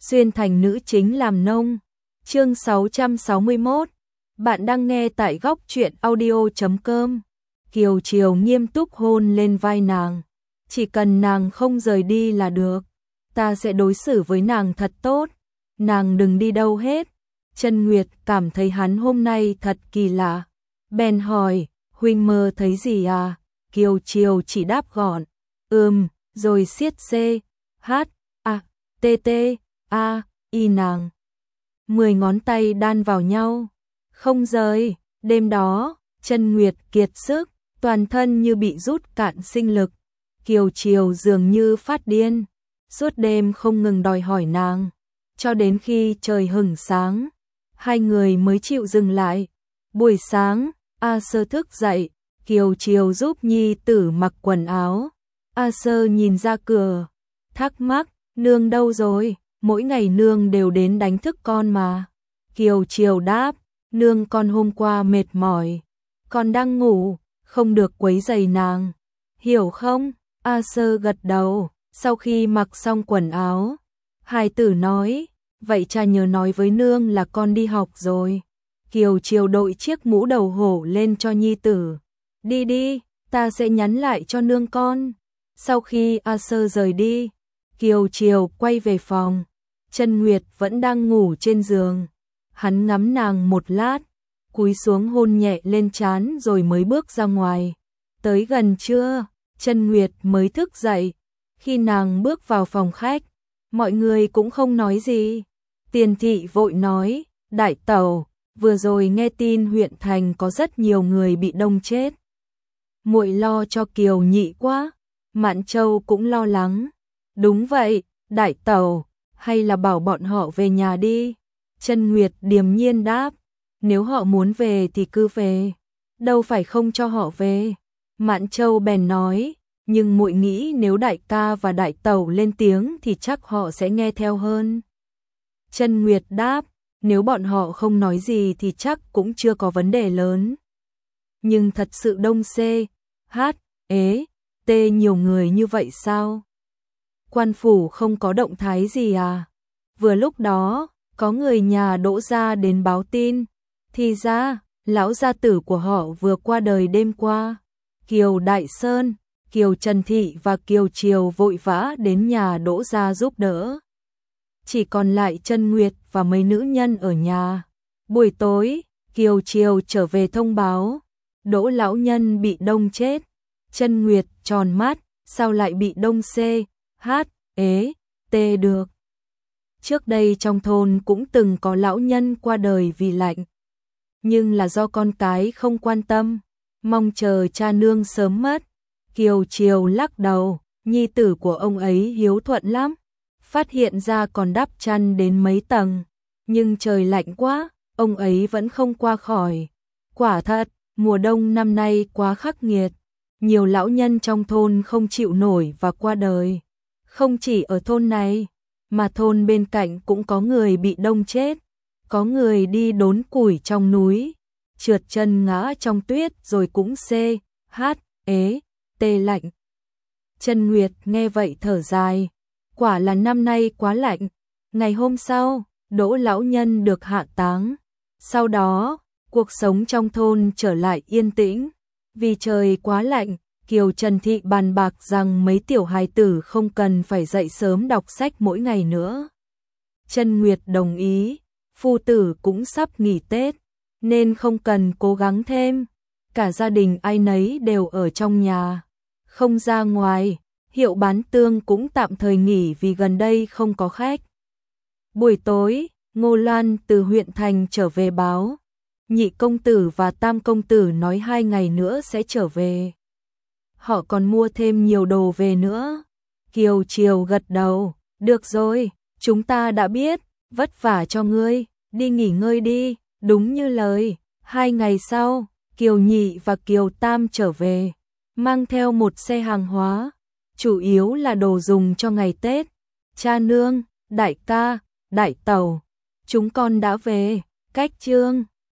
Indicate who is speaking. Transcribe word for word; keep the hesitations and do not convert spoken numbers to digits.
Speaker 1: xuyên thành nữ chính làm nông. Chương sáu trăm sáu mươi mốt. Bạn đang nghe tại góc truyện audio chấm com. Kiều Triều nghiêm túc hôn lên vai nàng. Chỉ cần nàng không rời đi là được. Ta sẽ đối xử với nàng thật tốt. Nàng đừng đi đâu hết. Chân Nguyệt cảm thấy hắn hôm nay thật kỳ lạ. Bèn hỏi, huynh mơ thấy gì à? Kiều Triều chỉ đáp gọn, ừm, rồi siết C, H, A, T, T, A, Y nàng. Mười ngón tay đan vào nhau, không rời. Đêm đó, Chân Nguyệt kiệt sức, toàn thân như bị rút cạn sinh lực. Kiều Triều dường như phát điên, suốt đêm không ngừng đòi hỏi nàng. Cho đến khi trời hửng sáng, hai người mới chịu dừng lại. Buổi sáng, A Sơ thức dậy, Kiều Triều giúp nhi tử mặc quần áo. A Sơ nhìn ra cửa, thắc mắc, nương đâu rồi? Mỗi ngày nương đều đến đánh thức con mà. Kiều Triều đáp, nương con hôm qua mệt mỏi, con đang ngủ, không được quấy rầy nàng, hiểu không? A Sơ gật đầu. Sau khi mặc xong quần áo, hài tử nói, vậy cha nhớ nói với nương là con đi học rồi. Kiều Triều đội chiếc mũ đầu hổ lên cho nhi tử. Đi đi, ta sẽ nhắn lại cho nương con. Sau khi A Sơ rời đi, Kiều Triều quay về phòng. Chân Nguyệt vẫn đang ngủ trên giường. Hắn ngắm nàng một lát, cúi xuống hôn nhẹ lên trán rồi mới bước ra ngoài. Tới gần trưa, Chân Nguyệt mới thức dậy. Khi nàng bước vào phòng khách, mọi người cũng không nói gì. Tiền thị vội nói, đại tẩu, vừa rồi nghe tin huyện thành có rất nhiều người bị đông chết. Muội lo cho Kiều nhị quá. Mạn Châu cũng lo lắng. Đúng vậy, đại tẩu, hay là bảo bọn họ về nhà đi. Chân Nguyệt điềm nhiên đáp, nếu họ muốn về thì cứ về, đâu phải không cho họ về. Mạn Châu bèn nói, nhưng muội nghĩ nếu đại ca và đại tẩu lên tiếng thì chắc họ sẽ nghe theo hơn. Chân Nguyệt đáp, nếu bọn họ không nói gì thì chắc cũng chưa có vấn đề lớn. Nhưng thật sự đông C, H, ế, T nhiều người như vậy sao? Quan phủ không có động thái gì à? Vừa lúc đó, có người nhà Đỗ gia đến báo tin. Thì ra, lão gia tử của họ vừa qua đời đêm qua. Kiều Đại Sơn, Kiều Trần Thị và Kiều Triều vội vã đến nhà Đỗ gia giúp đỡ. Chỉ còn lại Chân Nguyệt và mấy nữ nhân ở nhà. Buổi tối, Kiều Triều trở về thông báo, Đỗ lão nhân bị đông chết. Chân Nguyệt tròn mắt, sao lại bị đông C, H, ế, T được? Trước đây trong thôn cũng từng có lão nhân qua đời vì lạnh. Nhưng là do con cái không quan tâm, mong chờ cha nương sớm mất. Kiều Triều lắc đầu, nhi tử của ông ấy hiếu thuận lắm. Phát hiện ra còn đắp chăn đến mấy tầng. Nhưng trời lạnh quá, ông ấy vẫn không qua khỏi. Quả thật, mùa đông năm nay quá khắc nghiệt. Nhiều lão nhân trong thôn không chịu nổi và qua đời. Không chỉ ở thôn này, mà thôn bên cạnh cũng có người bị đông chết. Có người đi đốn củi trong núi, trượt chân ngã trong tuyết rồi cũng C, H, ế, T lạnh. Chân Nguyệt nghe vậy thở dài, quả là năm nay quá lạnh. Ngày hôm sau, Đỗ lão nhân được hạ táng. Sau đó, cuộc sống trong thôn trở lại yên tĩnh. Vì trời quá lạnh, Kiều Trần Thị bàn bạc rằng mấy tiểu hài tử không cần phải dậy sớm đọc sách mỗi ngày nữa. Chân Nguyệt đồng ý, phu tử cũng sắp nghỉ Tết, nên không cần cố gắng thêm. Cả gia đình ai nấy đều ở trong nhà, không ra ngoài. Hiệu bán tương cũng tạm thời nghỉ vì gần đây không có khách. Buổi tối, Ngô Loan từ huyện thành trở về báo. Nhị công tử và tam công tử nói hai ngày nữa sẽ trở về. Họ còn mua thêm nhiều đồ về nữa. Kiều Triều gật đầu, được rồi, chúng ta đã biết, vất vả cho ngươi, đi nghỉ ngơi đi. Đúng như lời, hai ngày sau, Kiều Nhị và Kiều Tam trở về, mang theo một xe hàng hóa, chủ yếu là đồ dùng cho ngày Tết. Cha nương, đại ca, đại tẩu, chúng con đã về. Cách chương